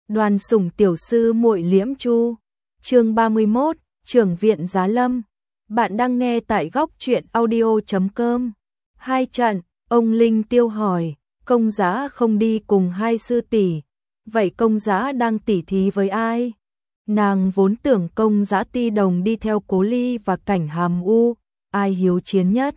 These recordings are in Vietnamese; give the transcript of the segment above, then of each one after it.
Đoàn Sủng tiểu sư muội Liễm Chu. Chương 31, Trưởng viện Giá Lâm. Bạn đang nghe tại góc truyện audio.com. Hai trận, ông Linh Tiêu hỏi, Công Giá không đi cùng hai sư tỷ, vậy Công Giá đang tỉ thí với ai? Nàng vốn tưởng Công Giá Ti Đồng đi theo Cố Ly và Cảnh Hàm U, ai hiếu chiến nhất?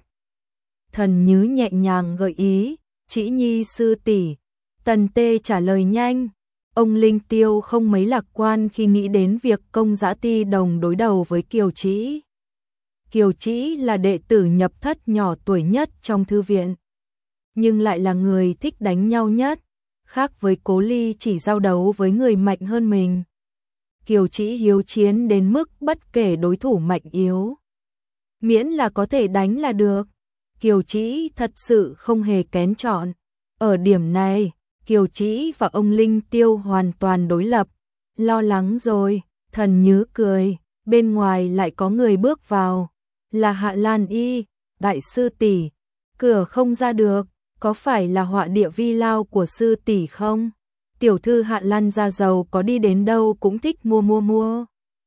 Thần Nhứ nhẹ nhàng gợi ý, Chỉ Nhi sư tỷ. Tần Tê trả lời nhanh. Ông Linh Tiêu không mấy lạc quan khi nghĩ đến việc Công Giá Ti Đồng đối đầu với Kiều Trĩ. Kiều Trĩ là đệ tử nhập thất nhỏ tuổi nhất trong thư viện, nhưng lại là người thích đánh nhau nhất, khác với Cố Ly chỉ giao đấu với người mạnh hơn mình. Kiều Trĩ hiếu chiến đến mức bất kể đối thủ mạnh yếu, miễn là có thể đánh là được. Kiều Trĩ thật sự không hề kén chọn. Ở điểm này, Kiều Trĩ và ông Linh Tiêu hoàn toàn đối lập. Lo lắng rồi, Thần Nhứ cười, bên ngoài lại có người bước vào, là Hạ Lan Y, đại sư tỷ. Cửa không ra được, có phải là họa địa vi lao của sư tỷ không? Tiểu thư Hạ Lan gia giàu có đi đến đâu cũng thích mua.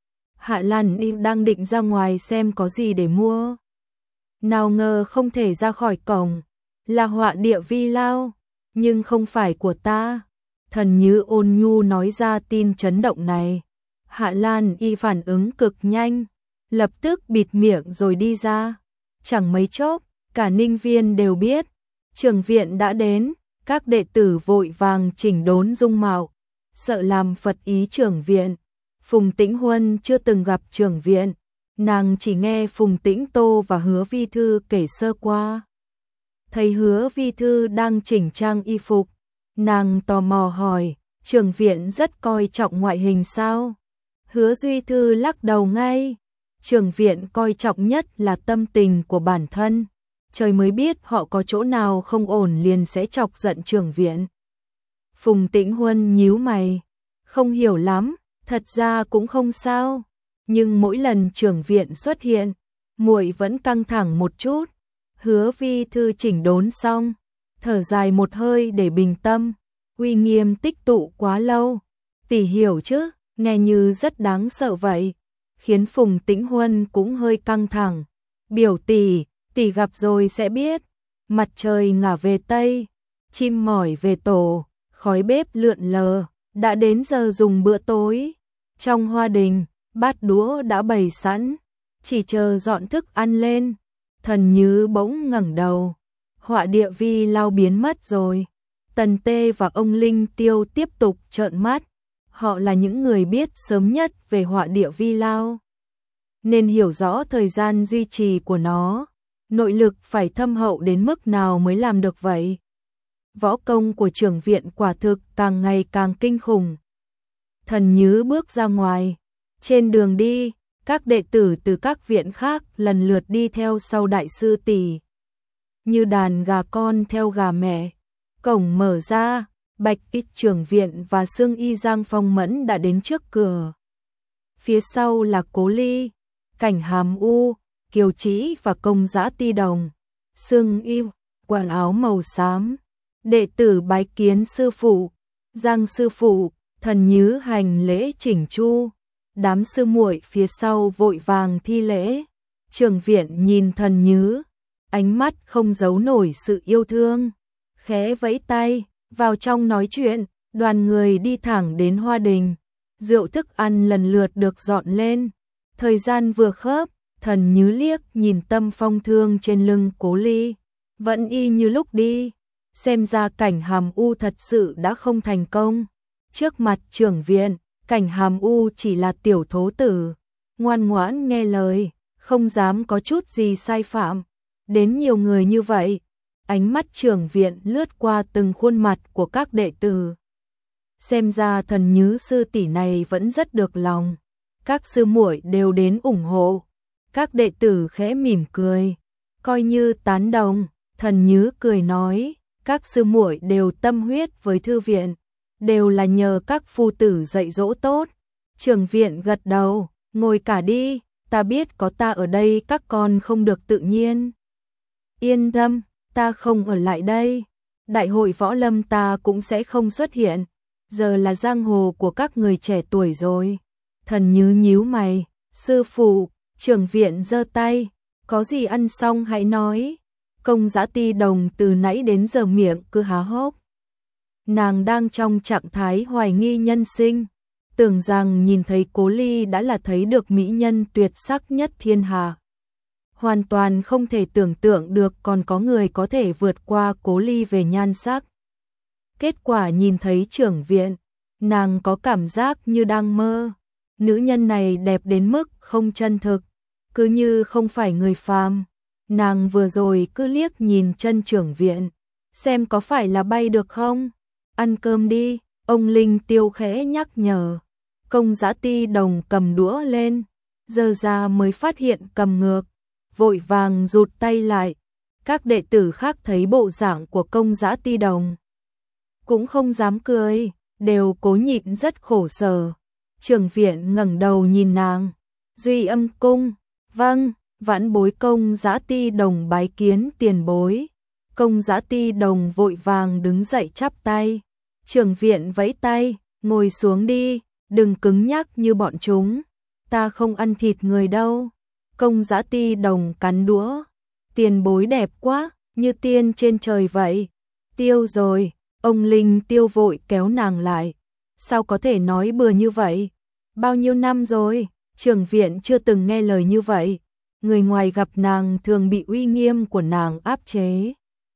Hạ Lan Y đang định ra ngoài xem có gì để mua, nào ngờ không thể ra khỏi cổng, là họa địa vi lao, nhưng không phải của ta. Thần Nhứ ôn nhu nói ra tin chấn động này. Hạ Lan Y phản ứng cực nhanh, lập tức bịt miệng rồi đi ra. Chẳng mấy chốc, cả Ninh Viên đều biết trưởng viện đã đến. Các đệ tử vội vàng chỉnh đốn dung mạo, sợ làm phật ý trưởng viện. Phùng Tĩnh Huân chưa từng gặp trưởng viện, nàng chỉ nghe Phùng Tĩnh Tô và Hứa Vi Thư kể sơ qua. Thấy Hứa Vi Thư đang chỉnh trang y phục, nàng tò mò hỏi, trưởng viện rất coi trọng ngoại hình sao? Hứa Duy Thư lắc đầu ngay, trưởng viện coi trọng nhất là tâm tình của bản thân. Trời mới biết họ có chỗ nào không ổn liền sẽ chọc giận trưởng viện. Phùng Tĩnh Huân nhíu mày, không hiểu lắm, thật ra cũng không sao, nhưng mỗi lần trưởng viện xuất hiện, muội vẫn căng thẳng một chút. Hứa Vi Thư chỉnh đốn xong, thở dài một hơi để bình tâm, uy nghiêm tích tụ quá lâu, tỷ hiểu chứ, nghe như rất đáng sợ vậy, khiến Phùng Tĩnh Huân cũng hơi căng thẳng. Biểu tỷ gặp rồi sẽ biết. Mặt trời ngả về tây, chim mỏi về tổ, khói bếp lượn lờ, đã đến giờ dùng bữa tối. Trong hoa đình, bát đũa đã bày sẵn, chỉ chờ dọn thức ăn lên. Thần Nhứ bỗng ngẩng đầu, họa địa vi lao biến mất rồi. Tần Tê và ông Linh Tiêu tiếp tục trợn mắt, họ là những người biết sớm nhất về họa địa vi lao, nên hiểu rõ thời gian duy trì của nó. Nội lực phải thâm hậu đến mức nào mới làm được vậy? Võ công của trưởng viện quả thực càng ngày càng kinh khủng. Thần Nhứ bước ra ngoài. Trên đường đi, các đệ tử từ các viện khác lần lượt đi theo sau đại sư tỷ, như đàn gà con theo gà mẹ. Cổng mở ra, Bạch Ích trưởng viện và Sương Y Giang Phong Mẫn đã đến trước cửa. Phía sau là Cố Ly, Cảnh Hàm U, Kiều Trĩ và Công Giá Ti Đồng. Sương Y quần áo màu xám, đệ tử bái kiến sư phụ. Giang sư phụ. Thần Nhứ hành lễ chỉnh chu, đám sư muội phía sau vội vàng thi lễ. Trưởng viện nhìn Thần Nhứ, ánh mắt không giấu nổi sự yêu thương, khẽ vẫy tay, vào trong nói chuyện. Đoàn người đi thẳng đến hoa đình, rượu thức ăn lần lượt được dọn lên. Thời gian vừa khớp, Thần Nhứ liếc nhìn tâm phong thương trên lưng Cố Ly, vẫn y như lúc đi. Xem ra Cảnh Hàm U thật sự đã không thành công. Trước mặt trưởng viện, Cảnh Hàm U chỉ là tiểu thố tử, ngoan ngoãn nghe lời, không dám có chút gì sai phạm. Đến nhiều người như vậy, ánh mắt trưởng viện lướt qua từng khuôn mặt của các đệ tử. Xem ra Thần Nhứ sư tỷ này vẫn rất được lòng. Các sư muội đều đến ủng hộ. Các đệ tử khẽ mỉm cười, coi như tán đồng. Thần Nhứ cười nói, các sư muội đều tâm huyết với thư viện, đều là nhờ các phu tử dạy dỗ tốt. Trưởng viện gật đầu, ngồi cả đi, ta biết có ta ở đây các con không được tự nhiên. Yên tâm, ta không ở lại đây. Đại hội võ lâm ta cũng sẽ không xuất hiện. giờ là giang hồ của các người trẻ tuổi rồi. Thần Nhứ nhíu mày, sư phụ, trưởng viện giơ tay, có gì ăn xong hãy nói. Công Dã Ti Đồng từ nãy đến giờ miệng cứ há hốc. Nàng đang trong trạng thái hoài nghi nhân sinh, tưởng rằng nhìn thấy Cố Ly đã là thấy được mỹ nhân tuyệt sắc nhất thiên hạ. Hoàn toàn không thể tưởng tượng được còn có người có thể vượt qua Cố Ly về nhan sắc. Kết quả nhìn thấy trưởng viện, nàng có cảm giác như đang mơ. Nữ nhân này đẹp đến mức không chân thực, cứ như không phải người phàm. Nàng vừa rồi cứ liếc nhìn chân trưởng viện, xem có phải là bay được không. Ăn cơm đi, ông Linh Tiêu khẽ nhắc nhở. Công Dã Ti Đồng cầm đũa lên, giờ ra mới phát hiện cầm ngược, vội vàng rụt tay lại. Các đệ tử khác thấy bộ dạng của Công Dã Ti Đồng cũng không dám cười, đều cố nhịn rất khổ sở. Trưởng viện ngẩng đầu nhìn nàng, Duy Âm cung, vâng, vãn bối Công Dã Ti Đồng bái kiến tiền bối. Công Dã Ti Đồng vội vàng đứng dậy chắp tay. Trưởng viện vẫy tay, ngồi xuống đi, đừng cứng nhắc như bọn chúng, ta không ăn thịt người đâu. Công Dã Ti Đồng cắn đũa, tiền bối đẹp quá, như tiên trên trời vậy. Tiêu rồi, ông Linh Tiêu vội kéo nàng lại. Sao có thể nói bừa như vậy? Bao nhiêu năm rồi, trưởng viện chưa từng nghe lời như vậy. Người ngoài gặp nàng thường bị uy nghiêm của nàng áp chế.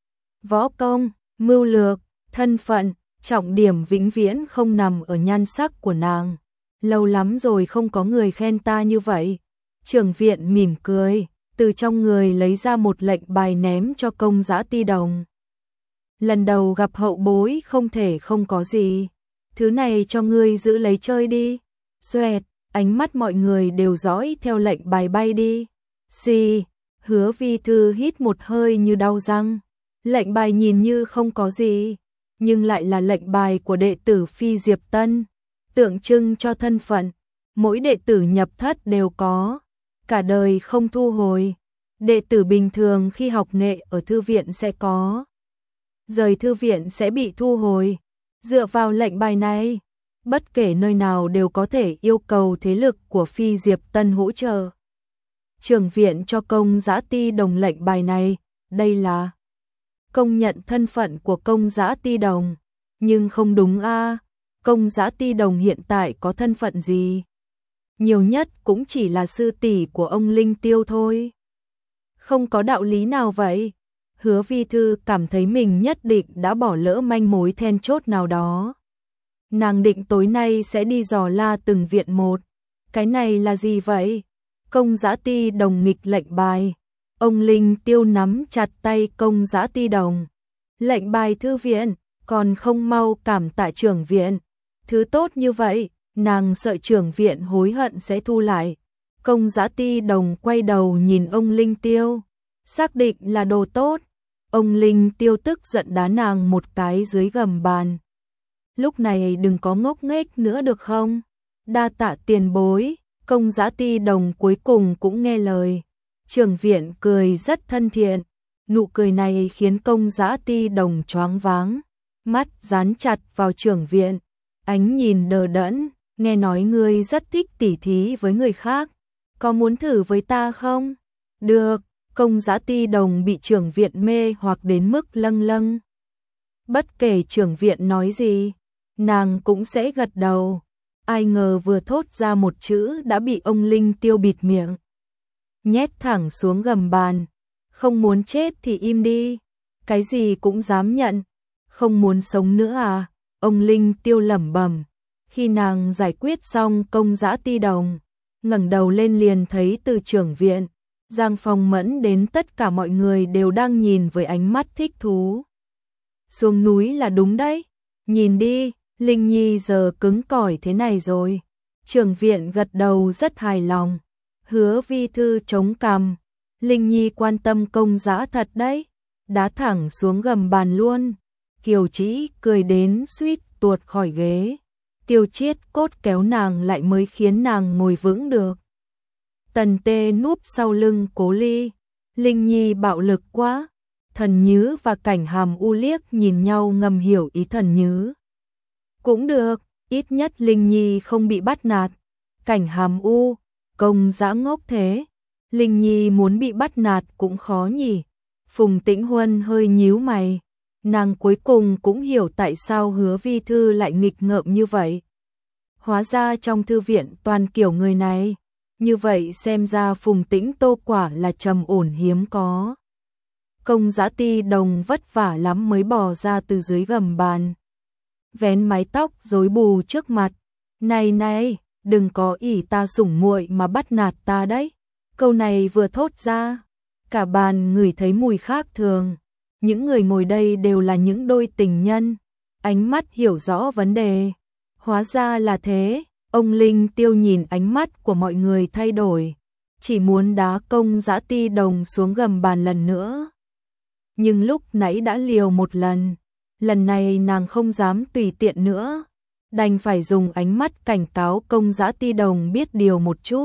Võ công, mưu lược, thân phận, trọng điểm vĩnh viễn không nằm ở nhan sắc của nàng. Lâu lắm rồi không có người khen ta như vậy. Trưởng viện mỉm cười, từ trong người lấy ra một lệnh bài ném cho Công Dã Ti Đồng. Lần đầu gặp hậu bối không thể không có gì. Thứ này cho ngươi giữ lấy chơi đi. Xoẹt, ánh mắt mọi người đều dõi theo lệnh bài bay đi. Xì, Hứa Vi Thư hít một hơi như đau răng. Lệnh bài nhìn như không có gì, nhưng lại là lệnh bài của đệ tử Phi Diệp Tân, tượng trưng cho thân phận. Mỗi đệ tử nhập thất đều có, cả đời không thu hồi. Đệ tử bình thường khi học nghệ ở thư viện sẽ có, rời thư viện sẽ bị thu hồi. Dựa vào lệnh bài này, bất kể nơi nào đều có thể yêu cầu thế lực của Phi Diệp Tân hỗ trợ. Trưởng viện cho Công Dã Ti Đồng lệnh bài này, đây là công nhận thân phận của Công Dã Ti Đồng. Nhưng không đúng a, Công Dã Ti Đồng hiện tại có thân phận gì? Nhiều nhất cũng chỉ là sư tỷ của ông Linh Tiêu thôi. Không có đạo lý nào vậy? Hứa Vi Thư cảm thấy mình nhất định đã bỏ lỡ manh mối then chốt nào đó. Nàng định tối nay sẽ đi dò la từng viện một. Cái này là gì vậy? Công Dã Ti Đồng nghịch lệnh bài. Ông Linh Tiêu nắm chặt tay Công Dã Ti Đồng. Lệnh bài thư viện, còn không mau cảm tạ trưởng viện. Thứ tốt như vậy, nàng sợ trưởng viện hối hận sẽ thu lại. Công Dã Ti Đồng quay đầu nhìn ông Linh Tiêu. Xác định là đồ tốt. Ông Linh Tiêu tức giận đá nàng một cái dưới gầm bàn. Lúc này đừng có ngốc nghếch nữa được không? Đa tạ tiền bối. Công Dã Ti Đồng cuối cùng cũng nghe lời. Trưởng viện cười rất thân thiện, nụ cười này khiến Công Dã Ti Đồng choáng váng, mắt dán chặt vào trưởng viện, ánh nhìn đờ đẫn. Nghe nói ngươi rất thích tỉ thí với người khác, có muốn thử với ta không? Được. Công Dã Ti Đồng bị trưởng viện mê hoặc đến mức lâng lâng. Bất kể trưởng viện nói gì, nàng cũng sẽ gật đầu. Ai ngờ vừa thốt ra một chữ đã bị ông Linh Tiêu bịt miệng, nhét thẳng xuống gầm bàn. Không muốn chết thì im đi, cái gì cũng dám nhận. Không muốn sống nữa à? Ông Linh Tiêu lẩm bẩm. Khi nàng giải quyết xong Công Dã Ti Đồng, ngẩng đầu lên liền thấy từ trưởng viện, Giang Phong Mẫn đến tất cả mọi người đều đang nhìn với ánh mắt thích thú. Xuống núi là đúng đấy, nhìn đi, Linh Nhi giờ cứng cỏi thế này rồi. Trưởng viện gật đầu rất hài lòng. Hứa Vi Thư chống cằm, Linh Nhi quan tâm Công Dã thật đấy, đá thẳng xuống gầm bàn luôn. Kiều Trĩ cười đến suýt tuột khỏi ghế. Tiêu Chiết cốt kéo nàng lại mới khiến nàng ngồi vững được. Tần Tê núp sau lưng Cố Ly. Linh Nhi bạo lực quá. Thần Nhứ và Cảnh Hàm U liếc nhìn nhau ngầm hiểu ý Thần Nhứ. Cũng được, ít nhất Linh Nhi không bị bắt nạt. Cảnh Hàm U, Công Dã ngốc thế. Linh Nhi muốn bị bắt nạt cũng khó nhỉ. Phùng Tĩnh Huân hơi nhíu mày. Nàng cuối cùng cũng hiểu tại sao Hứa Vi Thư lại nghịch ngợm như vậy. Hóa ra trong thư viện toàn kiểu người này. Như vậy xem ra Phùng Tĩnh Tô quả là trầm ổn hiếm có. Công Dã Ti Đồng vất vả lắm mới bò ra từ dưới gầm bàn. Vén mái tóc rối bù trước mặt. Này này, đừng có ỷ ta sủng muội mà bắt nạt ta đấy. Câu này vừa thốt ra, cả bàn ngửi thấy mùi khác thường. Những người ngồi đây đều là những đôi tình nhân. Ánh mắt hiểu rõ vấn đề. Hóa ra là thế, ông Linh Tiêu nhìn ánh mắt của mọi người thay đổi. Chỉ muốn đá Công Dã Ti Đồng xuống gầm bàn lần nữa. Nhưng lúc nãy đã liều một lần. Lần này nàng không dám tùy tiện nữa. Đành phải dùng ánh mắt cảnh cáo Công Dã Ti Đồng biết điều một chút.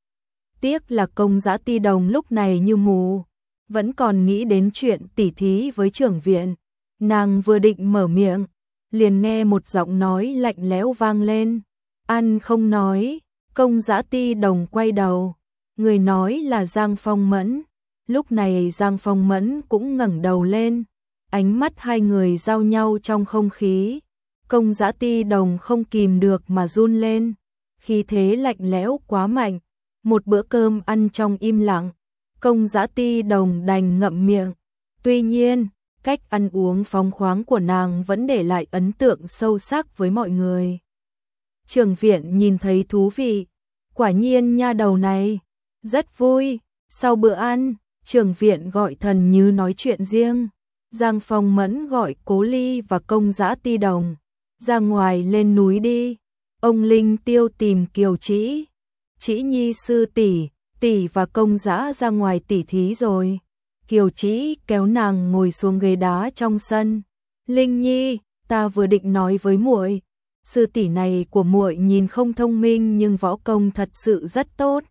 Tiếc là Công Dã Ti Đồng lúc này như mù. Vẫn còn nghĩ đến chuyện tỉ thí với trưởng viện. Nàng vừa định mở miệng, liền nghe một giọng nói lạnh lẽo vang lên. Ăn không nói. Công Dã Ti Đồng quay đầu. Người nói là Giang Phong Mẫn. Lúc này Giang Phong Mẫn cũng ngẩng đầu lên. Ánh mắt hai người giao nhau trong không khí. Công Dã Ti Đồng không kìm được mà run lên. Khí thế lạnh lẽo quá mạnh. Một bữa cơm ăn trong im lặng. Công Dã Ti Đồng đành ngậm miệng. Tuy nhiên, cách ăn uống phóng khoáng của nàng vẫn để lại ấn tượng sâu sắc với mọi người. Trưởng viện nhìn thấy thú vị. Quả nhiên nha đầu này. Rất vui. Sau bữa ăn, trưởng viện gọi Thần Như nói chuyện riêng. Giang Phong Mẫn gọi Cố Ly và Công Dã Ti Đồng. Ra ngoài lên núi đi. Ông Linh Tiêu tìm Kiều Trĩ. Trĩ Nhi sư tỷ, tỷ và Công Dã ra ngoài tỉ thí rồi. Kiều Trĩ kéo nàng ngồi xuống ghế đá trong sân. Linh Nhi, ta vừa định nói với muội, sư tỷ này của muội nhìn không thông minh nhưng võ công thật sự rất tốt.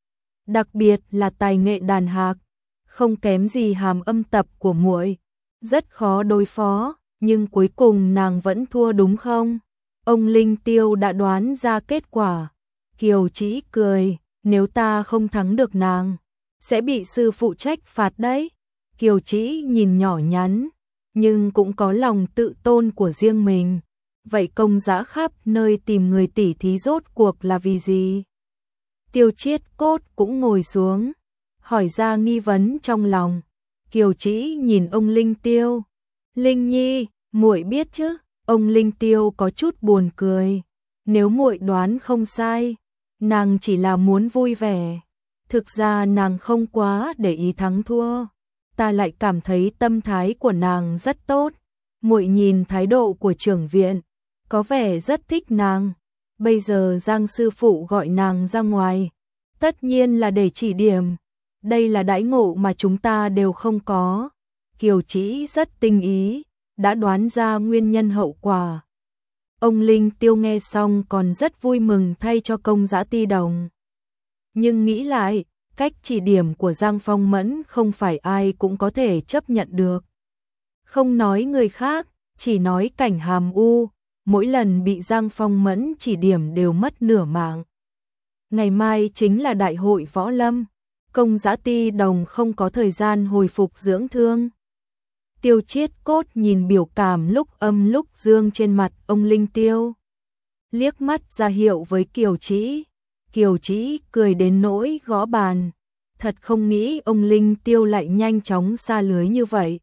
Đặc biệt là tài nghệ đàn hạc, không kém gì Hàm Âm Tập của muội. Rất khó đối phó, nhưng cuối cùng nàng vẫn thua đúng không? Ông Linh Tiêu đã đoán ra kết quả. Kiều Trĩ cười, nếu ta không thắng được nàng, sẽ bị sư phụ trách phạt đấy. Kiều Trĩ nhìn nhỏ nhắn, nhưng cũng có lòng tự tôn của riêng mình. Vậy Công Dã khắp nơi tìm người tỉ thí rốt cuộc là vì gì? Tiêu Chiết Cốt cũng ngồi xuống, hỏi ra nghi vấn trong lòng. Kiều Trĩ nhìn ông Linh Tiêu. Linh Nhi, muội biết chứ? Ông Linh Tiêu có chút buồn cười. Nếu muội đoán không sai, nàng chỉ là muốn vui vẻ. Thực ra nàng không quá để ý thắng thua. Ta lại cảm thấy tâm thái của nàng rất tốt. Muội nhìn thái độ của trưởng viện, có vẻ rất thích nàng. Bây giờ Giang sư phụ gọi nàng ra ngoài, tất nhiên là để chỉ điểm. Đây là đãi ngộ mà chúng ta đều không có. Kiều Trĩ rất tinh ý, đã đoán ra nguyên nhân hậu quả. Ông Linh Tiêu nghe xong còn rất vui mừng thay cho Công Dã Ti Đồng. Nhưng nghĩ lại, cách chỉ điểm của Giang Phong Mẫn không phải ai cũng có thể chấp nhận được. Không nói người khác, chỉ nói Cảnh Hàm U, mỗi lần bị Giang Phong Mẫn chỉ điểm đều mất nửa mạng. Ngày mai chính là đại hội võ lâm, Công Dã Ti Đồng không có thời gian hồi phục dưỡng thương. Tiêu Chiết Cốt nhìn biểu cảm lúc âm lúc dương trên mặt ông Linh Tiêu. Liếc mắt ra hiệu với Kiều Trĩ. Kiều Trĩ cười đến nỗi gõ bàn. Thật không nghĩ ông Linh Tiêu lại nhanh chóng xa lưới như vậy.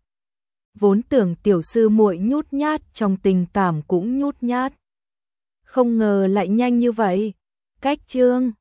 Vốn tưởng tiểu sư muội nhút nhát, trong tình cảm cũng nhút nhát. Không ngờ lại nhanh như vậy. Cách chương